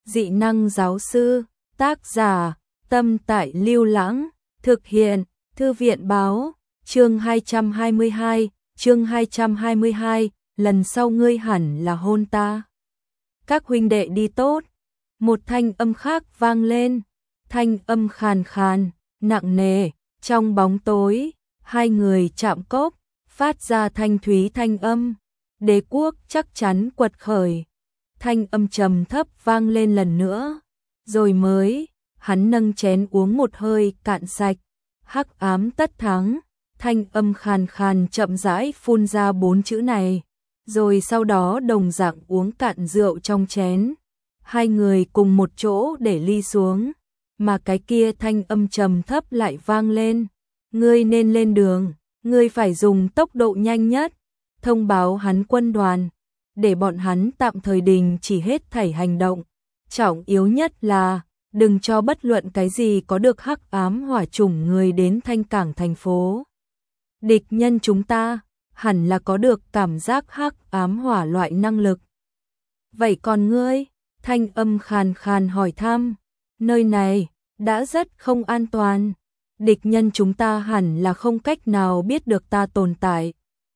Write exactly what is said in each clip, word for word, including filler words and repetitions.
Dị năng giáo sư, tác giả, Tâm Tại Lưu Lãng, thực hiện, Thư viện báo, chương hai trăm hai mươi hai, chương hai trăm hai mươi hai, lần sau ngươi hẳn là hôn ta. Các huynh đệ đi tốt. Một thanh âm khác vang lên, thanh âm khàn khàn, nặng nề, trong bóng tối, hai người chạm cốc, phát ra thanh thúy thanh âm. Đế quốc chắc chắn quật khởi. Thanh âm trầm thấp vang lên lần nữa, rồi mới, hắn nâng chén uống một hơi cạn sạch. Hắc ám tất thắng, thanh âm khàn khàn chậm rãi phun ra bốn chữ này, rồi sau đó đồng dạng uống cạn rượu trong chén. Hai người cùng một chỗ để ly xuống, mà cái kia thanh âm trầm thấp lại vang lên. Ngươi nên lên đường, ngươi phải dùng tốc độ nhanh nhất, thông báo hắn quân đoàn, để bọn hắn tạm thời đình chỉ hết thảy hành động. Trọng yếu nhất là, đừng cho bất luận cái gì có được hắc ám hỏa chủng người đến Thanh Cảng thành phố. Địch nhân chúng ta, hẳn là có được cảm giác hắc ám hỏa loại năng lực. Vậy còn ngươi? Thanh âm khàn khàn hỏi thăm. Nơi này, đã rất không an toàn. Địch nhân chúng ta hẳn là không cách nào biết được ta tồn tại.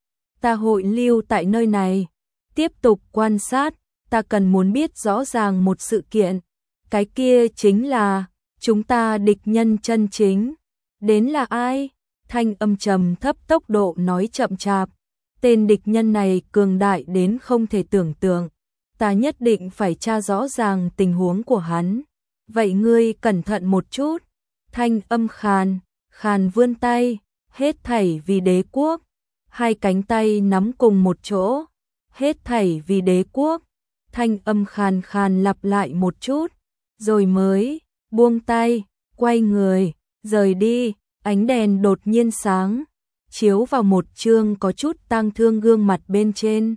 Ta hội lưu tại nơi này, tiếp tục quan sát, ta cần muốn biết rõ ràng một sự kiện. Cái kia chính là, chúng ta địch nhân chân chính. Đến là ai? Thanh âm trầm thấp tốc độ nói chậm chạp. Tên địch nhân này cường đại đến không thể tưởng tượng. Ta nhất định phải tra rõ ràng tình huống của hắn. Vậy ngươi cẩn thận một chút. Thanh âm khàn, khàn vươn tay, hết thảy vì đế quốc. Hai cánh tay nắm cùng một chỗ, hết thảy vì đế quốc. Thanh âm khàn khàn lặp lại một chút, rồi mới buông tay, quay người, rời đi. Ánh đèn đột nhiên sáng, chiếu vào một trương có chút tang thương gương mặt bên trên.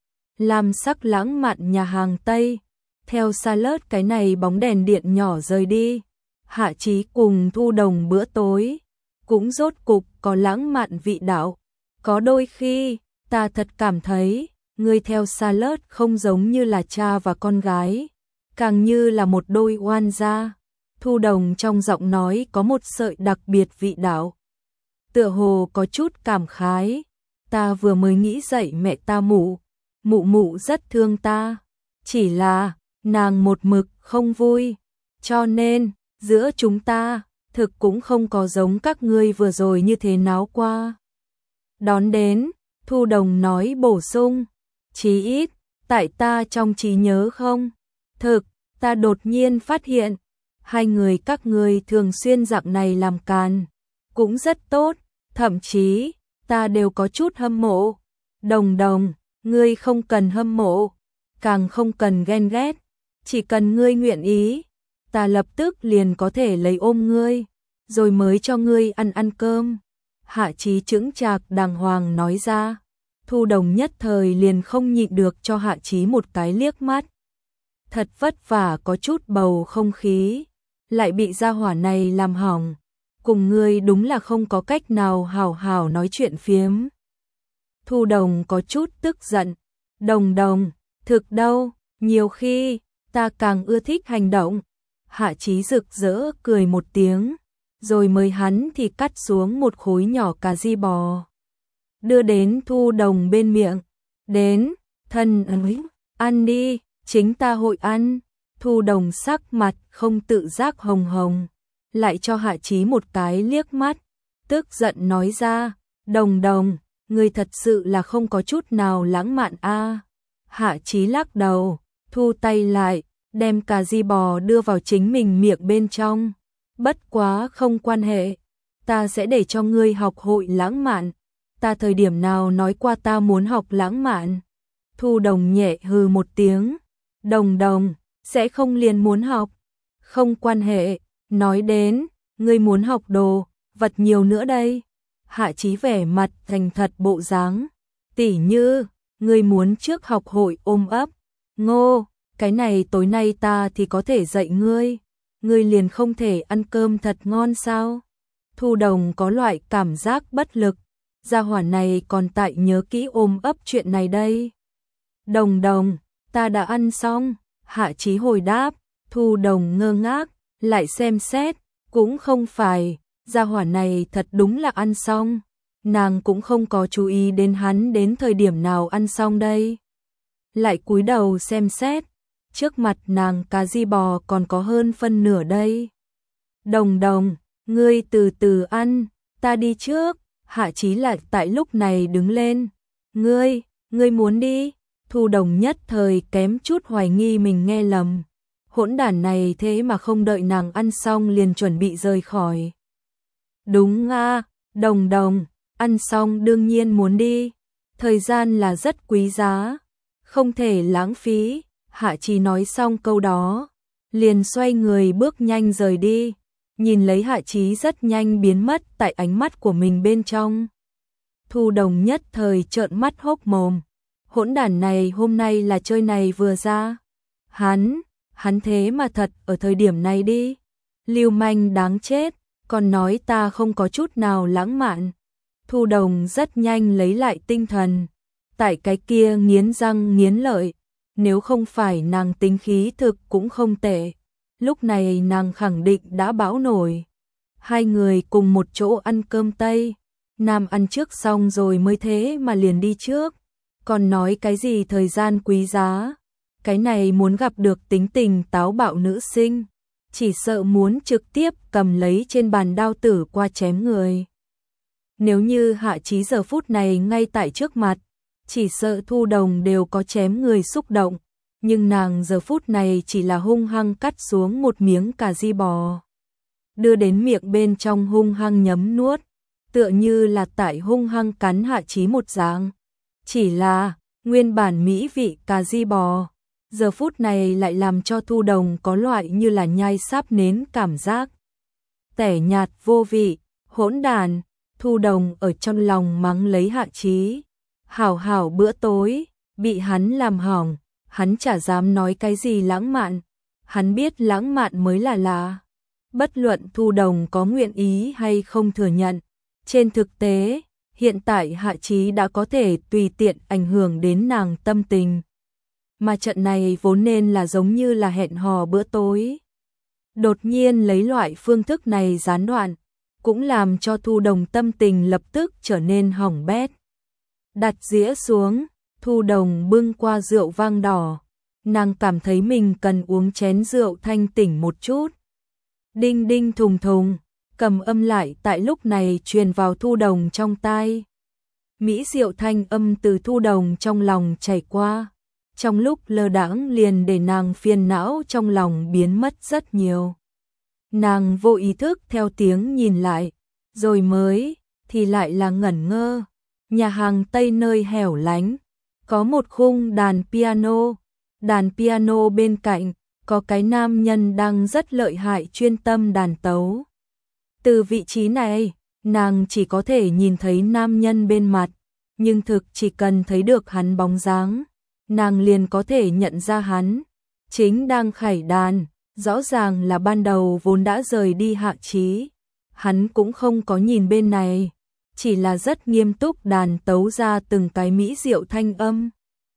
Lam sắc lãng mạn nhà hàng Tây, theo xa lướt cái này bóng đèn điện nhỏ rời đi. Hạ Chí cùng Thu Đồng bữa tối, cũng rốt cục có lãng mạn vị đạo. Có đôi khi, ta thật cảm thấy, người theo xa lướt không giống như là cha và con gái, càng như là một đôi oan gia. Thu Đồng trong giọng nói có một sợi đặc biệt vị đạo. Tựa hồ có chút cảm khái. Ta vừa mới nghĩ dậy mẹ ta mụ, mụ mụ rất thương ta. Chỉ là, nàng một mực không vui. Cho nên, giữa chúng ta, thực cũng không có giống các ngươi vừa rồi như thế náo qua. Đón đến, Thu Đồng nói bổ sung. Chí ít, tại ta trong trí nhớ không. Thực, ta đột nhiên phát hiện. Hai người các ngươi thường xuyên dạng này làm càn, cũng rất tốt, thậm chí, ta đều có chút hâm mộ. Đồng Đồng, ngươi không cần hâm mộ, càng không cần ghen ghét, chỉ cần ngươi nguyện ý, ta lập tức liền có thể lấy ôm ngươi, rồi mới cho ngươi ăn ăn cơm. Hạ Chí chững chạc đàng hoàng nói ra. Thu Đồng nhất thời liền không nhịn được cho Hạ Chí một cái liếc mắt. Thật vất vả có chút bầu không khí, lại bị gia hỏa này làm hỏng. Cùng ngươi đúng là không có cách nào hào hào nói chuyện phiếm. Thu Đồng có chút tức giận. Đồng Đồng, thực đâu, nhiều khi, ta càng ưa thích hành động. Hạ Chí rực rỡ cười một tiếng, rồi mới hắn thì cắt xuống một khối nhỏ cà ri bò, đưa đến Thu Đồng bên miệng. Đến, thân ơi, ăn đi, chính ta hội ăn. Thu Đồng sắc mặt không tự giác hồng hồng, lại cho Hạ Chí một cái liếc mắt, tức giận nói ra. Đồng Đồng, ngươi thật sự là không có chút nào lãng mạn a. À. Hạ Chí lắc đầu, thu tay lại, đem cà ri bò đưa vào chính mình miệng bên trong. Bất quá không quan hệ, ta sẽ để cho ngươi học hội lãng mạn. Ta thời điểm nào nói qua ta muốn học lãng mạn? Thu Đồng nhẹ hừ một tiếng. Đồng Đồng, sẽ không liền muốn học. Không quan hệ, nói đến, ngươi muốn học đồ, vật nhiều nữa đây. Hạ Chí vẻ mặt thành thật bộ dáng. Tỉ như, ngươi muốn trước học hội ôm ấp. Ngô, cái này tối nay ta thì có thể dạy ngươi. Ngươi liền không thể ăn cơm thật ngon sao? Thu Đồng có loại cảm giác bất lực. Gia hỏa này còn tại nhớ kỹ ôm ấp chuyện này đây. Đồng Đồng, ta đã ăn xong. Hạ Chí hồi đáp. Thu Đồng ngơ ngác, lại xem xét, cũng không phải, gia hỏa này thật đúng là ăn xong. Nàng cũng không có chú ý đến hắn đến thời điểm nào ăn xong đây. Lại cúi đầu xem xét, trước mặt nàng cà ri bò còn có hơn phân nửa đây. Đồng Đồng, ngươi từ từ ăn, ta đi trước. Hạ Chí lại tại lúc này đứng lên. Ngươi, ngươi muốn đi? Thu Đồng nhất thời kém chút hoài nghi mình nghe lầm. Hỗn đản này thế mà không đợi nàng ăn xong liền chuẩn bị rời khỏi. Đúng a, Đồng Đồng, ăn xong đương nhiên muốn đi. Thời gian là rất quý giá, không thể lãng phí. Hạ Chí nói xong câu đó, liền xoay người bước nhanh rời đi. Nhìn lấy Hạ Chí rất nhanh biến mất tại ánh mắt của mình bên trong. Thu Đồng nhất thời trợn mắt hốc mồm. Hỗn đản này hôm nay là chơi này vừa ra. Hắn, hắn thế mà thật ở thời điểm này đi. Lưu manh đáng chết, còn nói ta không có chút nào lãng mạn. Thu Đồng rất nhanh lấy lại tinh thần. Tại cái kia nghiến răng nghiến lợi. Nếu không phải nàng tính khí thực cũng không tệ. Lúc này nàng khẳng định đã bão nổi. Hai người cùng một chỗ ăn cơm Tây. Nam ăn trước xong rồi mới thế mà liền đi trước. Còn nói cái gì thời gian quý giá. Cái này muốn gặp được tính tình táo bạo nữ sinh. Chỉ sợ muốn trực tiếp cầm lấy trên bàn đao tử qua chém người. Nếu như Hạ Chí giờ phút này ngay tại trước mặt, chỉ sợ Thu Đồng đều có chém người xúc động. Nhưng nàng giờ phút này chỉ là hung hăng cắt xuống một miếng cà ri bò. Đưa đến miệng bên trong hung hăng nhấm nuốt. Tựa như là tại hung hăng cắn Hạ Chí một dạng. Chỉ là nguyên bản mỹ vị cà ri bò. Giờ phút này lại làm cho Thu Đồng có loại như là nhai sáp nến cảm giác. Tẻ nhạt vô vị, hỗn đàn. Thu Đồng ở trong lòng mắng lấy Hạ Chí. Hảo hảo bữa tối, bị hắn làm hỏng. Hắn chả dám nói cái gì lãng mạn. Hắn biết lãng mạn mới là lạ. Bất luận Thu Đồng có nguyện ý hay không thừa nhận. Trên thực tế, hiện tại Hạ Chí đã có thể tùy tiện ảnh hưởng đến nàng tâm tình. Mà trận này vốn nên là giống như là hẹn hò bữa tối. Đột nhiên lấy loại phương thức này gián đoạn, cũng làm cho Thu Đồng tâm tình lập tức trở nên hỏng bét. Đặt dĩa xuống, Thu Đồng bưng qua rượu vang đỏ. Nàng cảm thấy mình cần uống chén rượu thanh tỉnh một chút. Đinh đinh thùng thùng, cầm âm lại tại lúc này truyền vào Thu Đồng trong tai. Mỹ diệu thanh âm từ Thu Đồng trong lòng chảy qua. Trong lúc lơ đãng liền để nàng phiền não trong lòng biến mất rất nhiều. Nàng vô ý thức theo tiếng nhìn lại, rồi mới, thì lại là ngẩn ngơ. Nhà hàng Tây nơi hẻo lánh, có một khung đàn piano. Đàn piano bên cạnh, có cái nam nhân đang rất lợi hại chuyên tâm đàn tấu. Từ vị trí này, nàng chỉ có thể nhìn thấy nam nhân bên mặt, nhưng thực chỉ cần thấy được hắn bóng dáng, nàng liền có thể nhận ra hắn. Chính đang khải đàn, rõ ràng là ban đầu vốn đã rời đi Hạ Chí. Hắn cũng không có nhìn bên này, chỉ là rất nghiêm túc đàn tấu ra từng cái mỹ diệu thanh âm.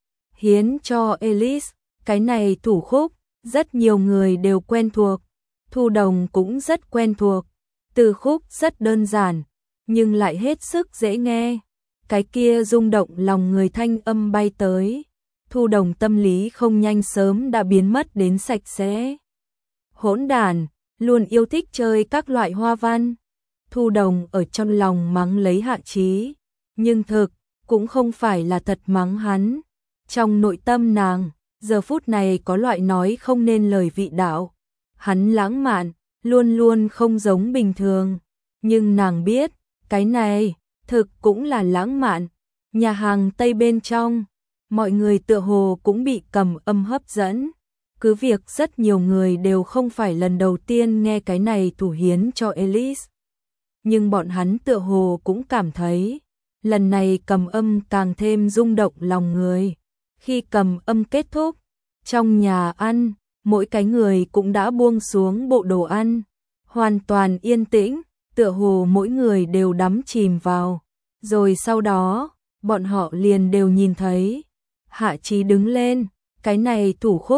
Hiến cho Elise, cái này thủ khúc, rất nhiều người đều quen thuộc. Thu Đồng cũng rất quen thuộc. Từ khúc rất đơn giản, nhưng lại hết sức dễ nghe. Cái kia rung động lòng người thanh âm bay tới. Thu Đồng tâm lý không nhanh sớm đã biến mất đến sạch sẽ. Hỗn đản, luôn yêu thích chơi các loại hoa văn. Thu Đồng ở trong lòng mắng lấy Hạ Chí, nhưng thực, cũng không phải là thật mắng hắn. Trong nội tâm nàng, giờ phút này có loại nói không nên lời vị đạo. Hắn lãng mạn, luôn luôn không giống bình thường. Nhưng nàng biết, cái này, thực cũng là lãng mạn. Nhà hàng Tây bên trong, mọi người tựa hồ cũng bị cầm âm hấp dẫn. Cứ việc rất nhiều người đều không phải lần đầu tiên nghe cái này thủ hiến cho Elise. Nhưng bọn hắn tựa hồ cũng cảm thấy, lần này cầm âm càng thêm rung động lòng người. Khi cầm âm kết thúc, trong nhà ăn, mỗi cái người cũng đã buông xuống bộ đồ ăn. Hoàn toàn yên tĩnh, tựa hồ mỗi người đều đắm chìm vào. Rồi sau đó, bọn họ liền đều nhìn thấy. Hạ Chí đứng lên, cái này thủ khúc,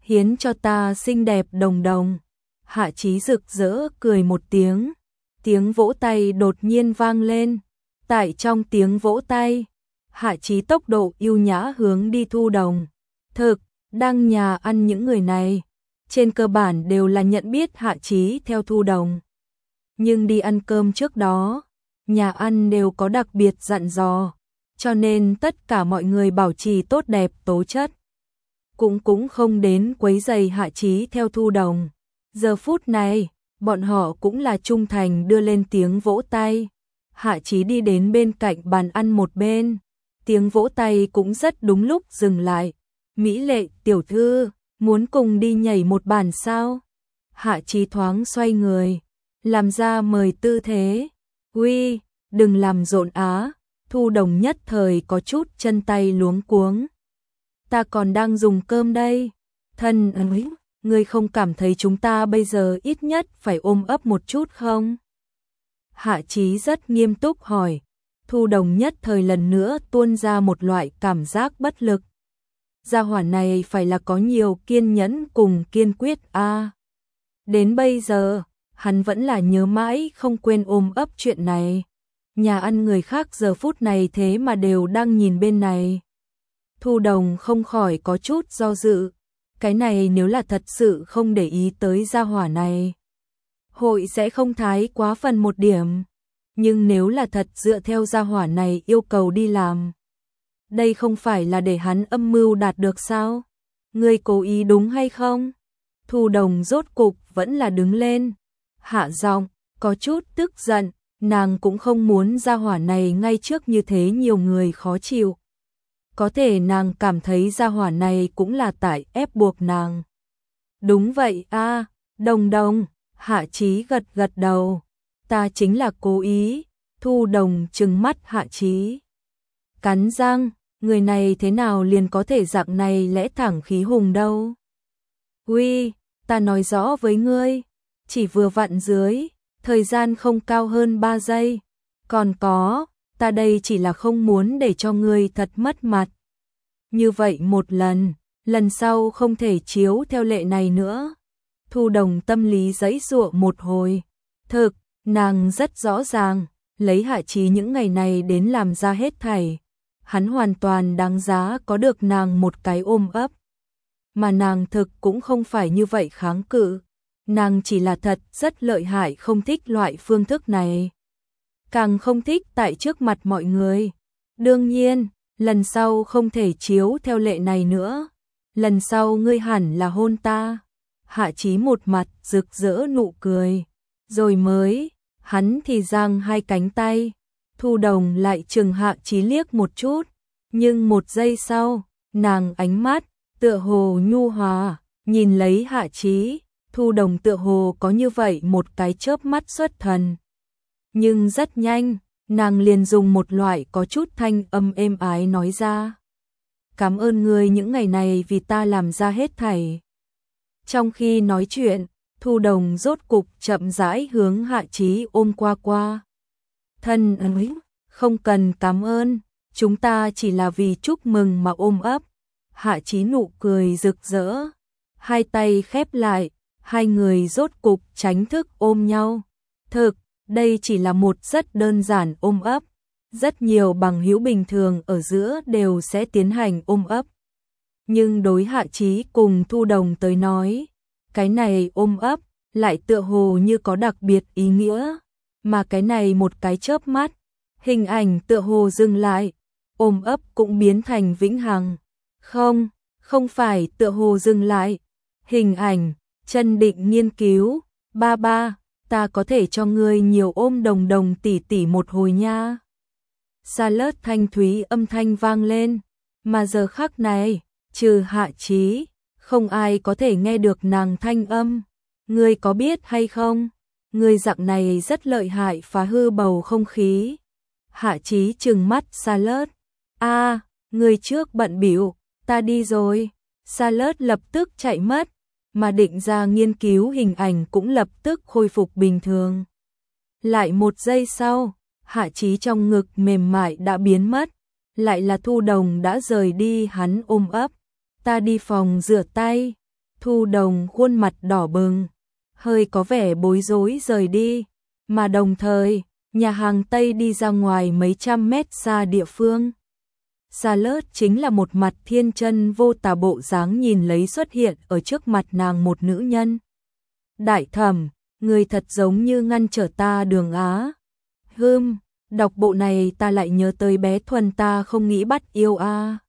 hiến cho ta xinh đẹp đồng đồng. Hạ Chí rực rỡ cười một tiếng, tiếng vỗ tay đột nhiên vang lên. Tại trong tiếng vỗ tay, Hạ Chí tốc độ yêu nhã hướng đi Thu Đồng. Thực, đang nhà ăn những người này, trên cơ bản đều là nhận biết Hạ Chí theo Thu Đồng. Nhưng đi ăn cơm trước đó, nhà ăn đều có đặc biệt dặn dò, cho nên tất cả mọi người bảo trì tốt đẹp tố chất. Cũng cũng không đến quấy rầy Hạ Chí theo Thu Đồng. Giờ phút này, bọn họ cũng là trung thành đưa lên tiếng vỗ tay. Hạ Chí đi đến bên cạnh bàn ăn một bên, tiếng vỗ tay cũng rất đúng lúc dừng lại. Mỹ Lệ tiểu thư, muốn cùng đi nhảy một bản sao? Hạ Chí thoáng xoay người, làm ra mời tư thế. Uy, đừng làm rộn á. Thu Đồng nhất thời có chút chân tay luống cuống. Ta còn đang dùng cơm đây. Thân ơi, ngươi không cảm thấy chúng ta bây giờ ít nhất phải ôm ấp một chút không? Hạ Chí rất nghiêm túc hỏi. Thu Đồng nhất thời lần nữa tuôn ra một loại cảm giác bất lực. Gia hỏa này phải là có nhiều kiên nhẫn cùng kiên quyết a. À, đến bây giờ, hắn vẫn là nhớ mãi không quên ôm ấp chuyện này. Nhà ăn người khác giờ phút này thế mà đều đang nhìn bên này. Thu Đồng không khỏi có chút do dự. Cái này nếu là thật sự không để ý tới gia hỏa này, hội sẽ không thái quá phần một điểm. Nhưng nếu là thật dựa theo gia hỏa này yêu cầu đi làm, đây không phải là để hắn âm mưu đạt được sao? Ngươi cố ý đúng hay không? Thu Đồng rốt cục vẫn là đứng lên, hạ giọng, có chút tức giận, nàng cũng không muốn gia hỏa này ngay trước như thế nhiều người khó chịu. Có thể nàng cảm thấy gia hỏa này cũng là tại ép buộc nàng. Đúng vậy a, à, Đồng Đồng. Hạ Chí gật gật đầu. Ta chính là cố ý. Thu Đồng trừng mắt Hạ Chí, cắn răng, người này thế nào liền có thể dạng này lẽ thẳng khí hùng đâu. Uy, ta nói rõ với ngươi, chỉ vừa vặn dưới, thời gian không cao hơn ba giây. Còn có, ta đây chỉ là không muốn để cho ngươi thật mất mặt. Như vậy một lần, lần sau không thể chiếu theo lệ này nữa. Thu Đồng tâm lý giãy giụa một hồi. Thực, nàng rất rõ ràng, lấy Hạ Chí những ngày này đến làm ra hết thảy. Hắn hoàn toàn đáng giá có được nàng một cái ôm ấp. Mà nàng thực cũng không phải như vậy kháng cự. Nàng chỉ là thật rất lợi hại không thích loại phương thức này. Càng không thích tại trước mặt mọi người. Đương nhiên, lần sau không thể chiếu theo lệ này nữa. Lần sau ngươi hẳn là hôn ta. Hạ Chí một mặt rực rỡ nụ cười. Rồi mới, hắn thì giang hai cánh tay. Thu Đồng lại chừng Hạ Chí liếc một chút. Nhưng một giây sau, nàng ánh mắt, tựa hồ nhu hòa, nhìn lấy Hạ Chí. Thu Đồng tựa hồ có như vậy một cái chớp mắt xuất thần. Nhưng rất nhanh, nàng liền dùng một loại có chút thanh âm êm ái nói ra. Cảm ơn ngươi những ngày này vì ta làm ra hết thảy. Trong khi nói chuyện, Thu Đồng rốt cục chậm rãi hướng Hạ Chí ôm qua qua. Thân ơi, không cần cảm ơn, chúng ta chỉ là vì chúc mừng mà ôm ấp. Hạ Chí nụ cười rực rỡ, hai tay khép lại, hai người rốt cục tránh thức ôm nhau. Thực, đây chỉ là một rất đơn giản ôm ấp. Rất nhiều bằng hữu bình thường ở giữa đều sẽ tiến hành ôm ấp. Nhưng đối Hạ Chí cùng Thu Đồng tới nói, cái này ôm ấp lại tựa hồ như có đặc biệt ý nghĩa. Mà cái này một cái chớp mắt, hình ảnh tựa hồ dừng lại, ôm ấp cũng biến thành vĩnh hằng. Không, không phải tựa hồ dừng lại. Hình ảnh, chân định nghiên cứu, ba ba, ta có thể cho ngươi nhiều ôm Đồng Đồng tỷ tỷ một hồi nha. Xa lớt thanh thúy âm thanh vang lên, mà giờ khắc này, trừ Hạ Chí, không ai có thể nghe được nàng thanh âm. Ngươi có biết hay không? Ngươi dạng này rất lợi hại phá hư bầu không khí. Hạ Chí trừng mắt Xa lớt. A, à, ngươi trước bận bịu, ta đi rồi. Xa lớt lập tức chạy mất, mà định ra nghiên cứu hình ảnh cũng lập tức khôi phục bình thường. Lại một giây sau, Hạ Chí trong ngực mềm mại đã biến mất, lại là Thu Đồng đã rời đi hắn ôm ấp. Ta đi phòng rửa tay. Thu Đồng khuôn mặt đỏ bừng, hơi có vẻ bối rối rời đi, mà đồng thời, nhà hàng Tây đi ra ngoài mấy trăm mét xa địa phương. Xa lớt chính là một mặt thiên chân vô tà bộ dáng nhìn lấy xuất hiện ở trước mặt nàng một nữ nhân. Đại thẩm, người thật giống như ngăn trở ta đường á. Hưm, đọc bộ này ta lại nhớ tới bé Thuần ta không nghĩ bắt yêu a.